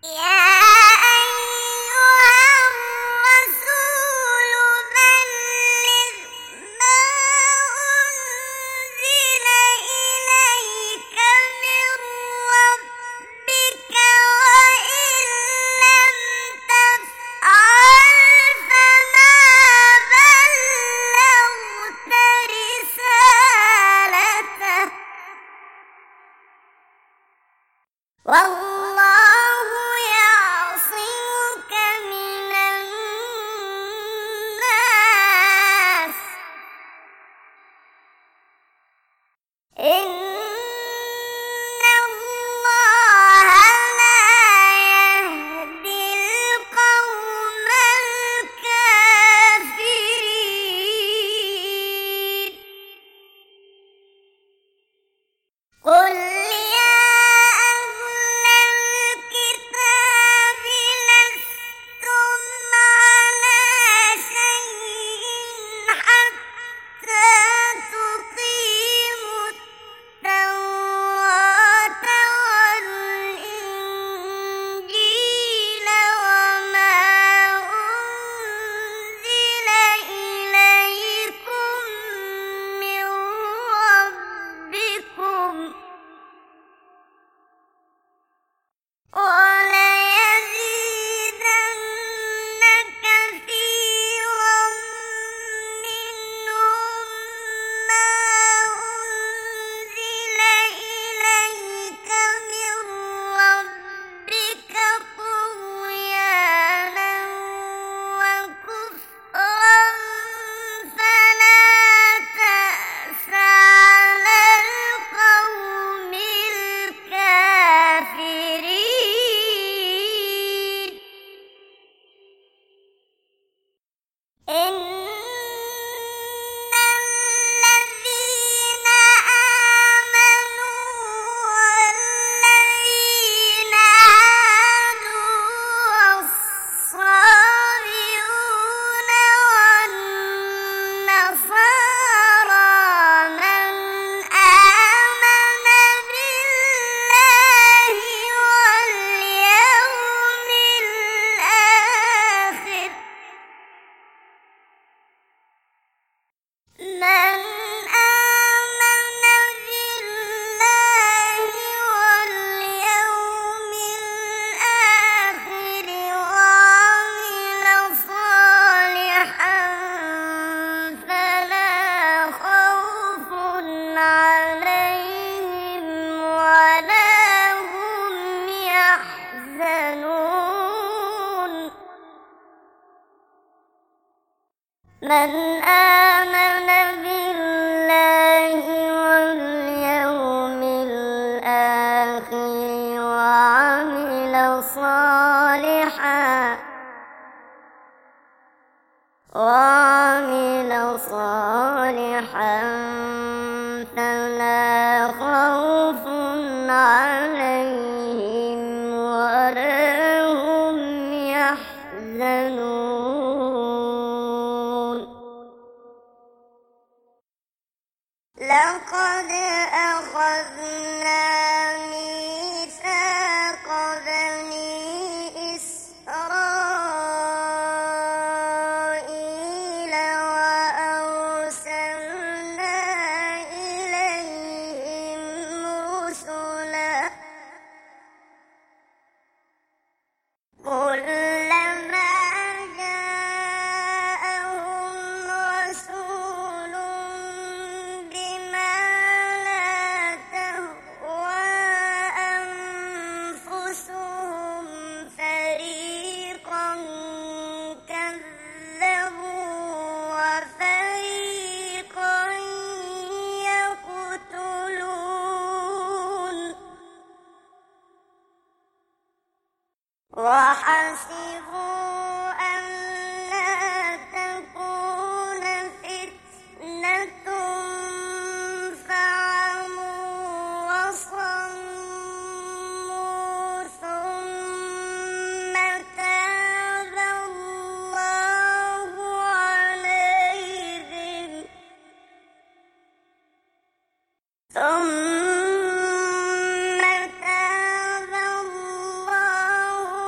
يا أيها الرسول بلغ ما أنزل إليك من ربك وإن لم تفعل فما بلغت رسالته والله يعصمك من الناس إن الله لا يهدي القوم الكافرين قل يا أهل الكتاب لستم على شيء حتى تقيموا التوراة والإنجيل وما أنزل إليكم من ربكم وليزيدن كثيرا منهم ما أنزل إليك من ربك طغيانا وكفرا فلا تأس على القوم الكافرين إن الذين آمنوا والذين هادوا والصابئون والنصارى من آمن بالله واليوم الآخر وعمل صالحا فلا خوف عليهم ولا هم يحزنون من آمن بالله واليوم الآخر وعمل صالحا فلا خوف عليهم ولا هم يحزنون لقد أخذنا ميثاق بني إسرائيل وأرسلنا إليهم رسلا كلما جاءهم رسول بما لا تهوى أنفسهم فريقا كذبوا وفريقا يقتلون وحسبوا ألا تكون فتنة فعموا وصموا ثم تاب الله عليهم ثم تاب الله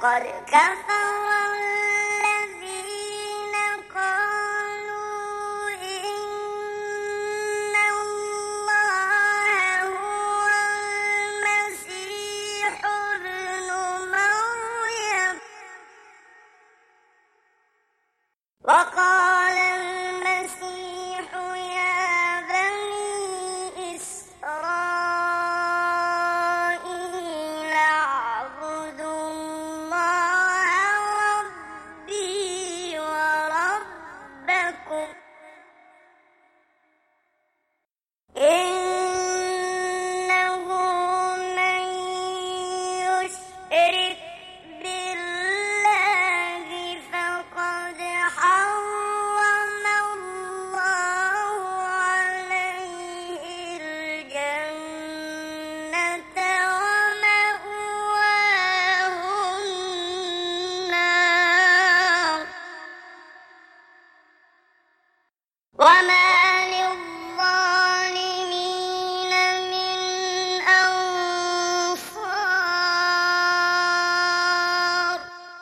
لقد كفر الذين قالوا إن الله هو المسيح ابن مريم وقال المسيح يا بني إسرائيل اعبدوا الله ربي وربكم إنه من يشرك بالله فقد حرم الله عليه الجنة ومأواه النار وما للظالمين من أنصار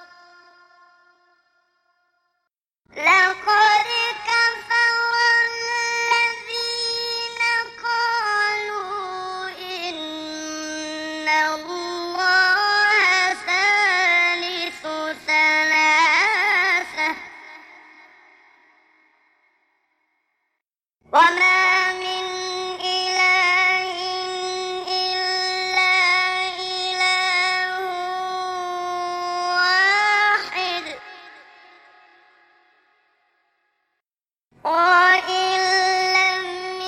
لقد كفر الذين قالوا إن الله ثالث ثلاثة وما من إله إلا إله واحد وإن لم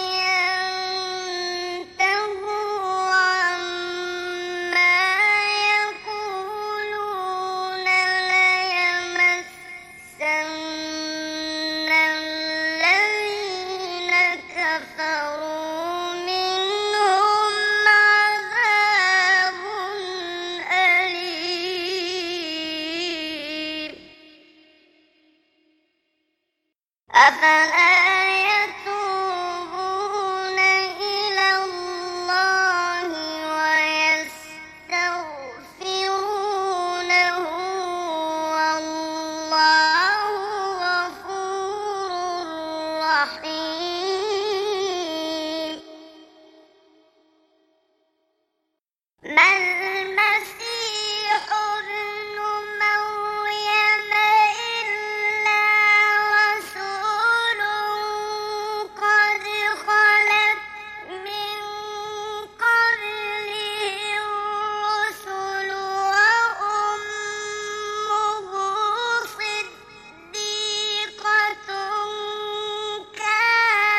ينتهوا عما يقولون ليمسن الذين كفروا منهم عذاب أليم أفلا يتوبون إلى الله ويستغفرونه والله غفور رحيم ما المسيح ابن مريم إلا رسول قد خلت من قبله الرسل وأمه صديقة كانتا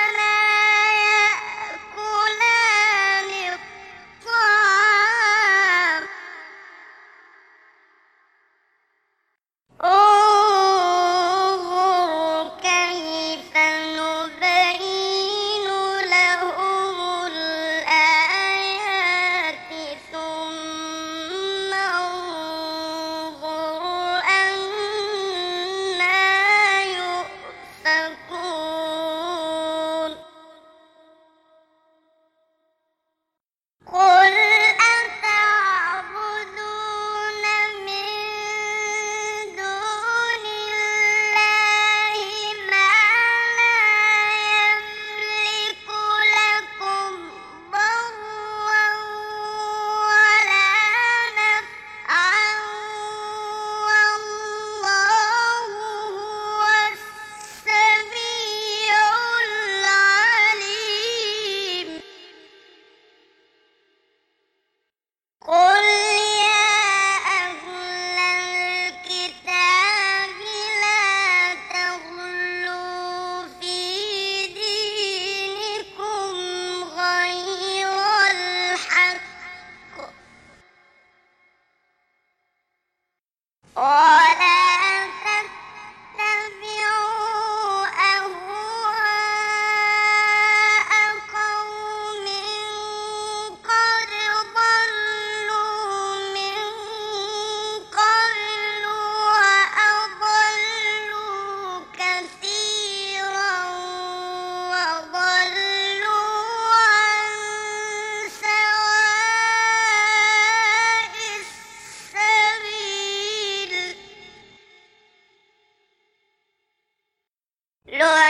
رسلا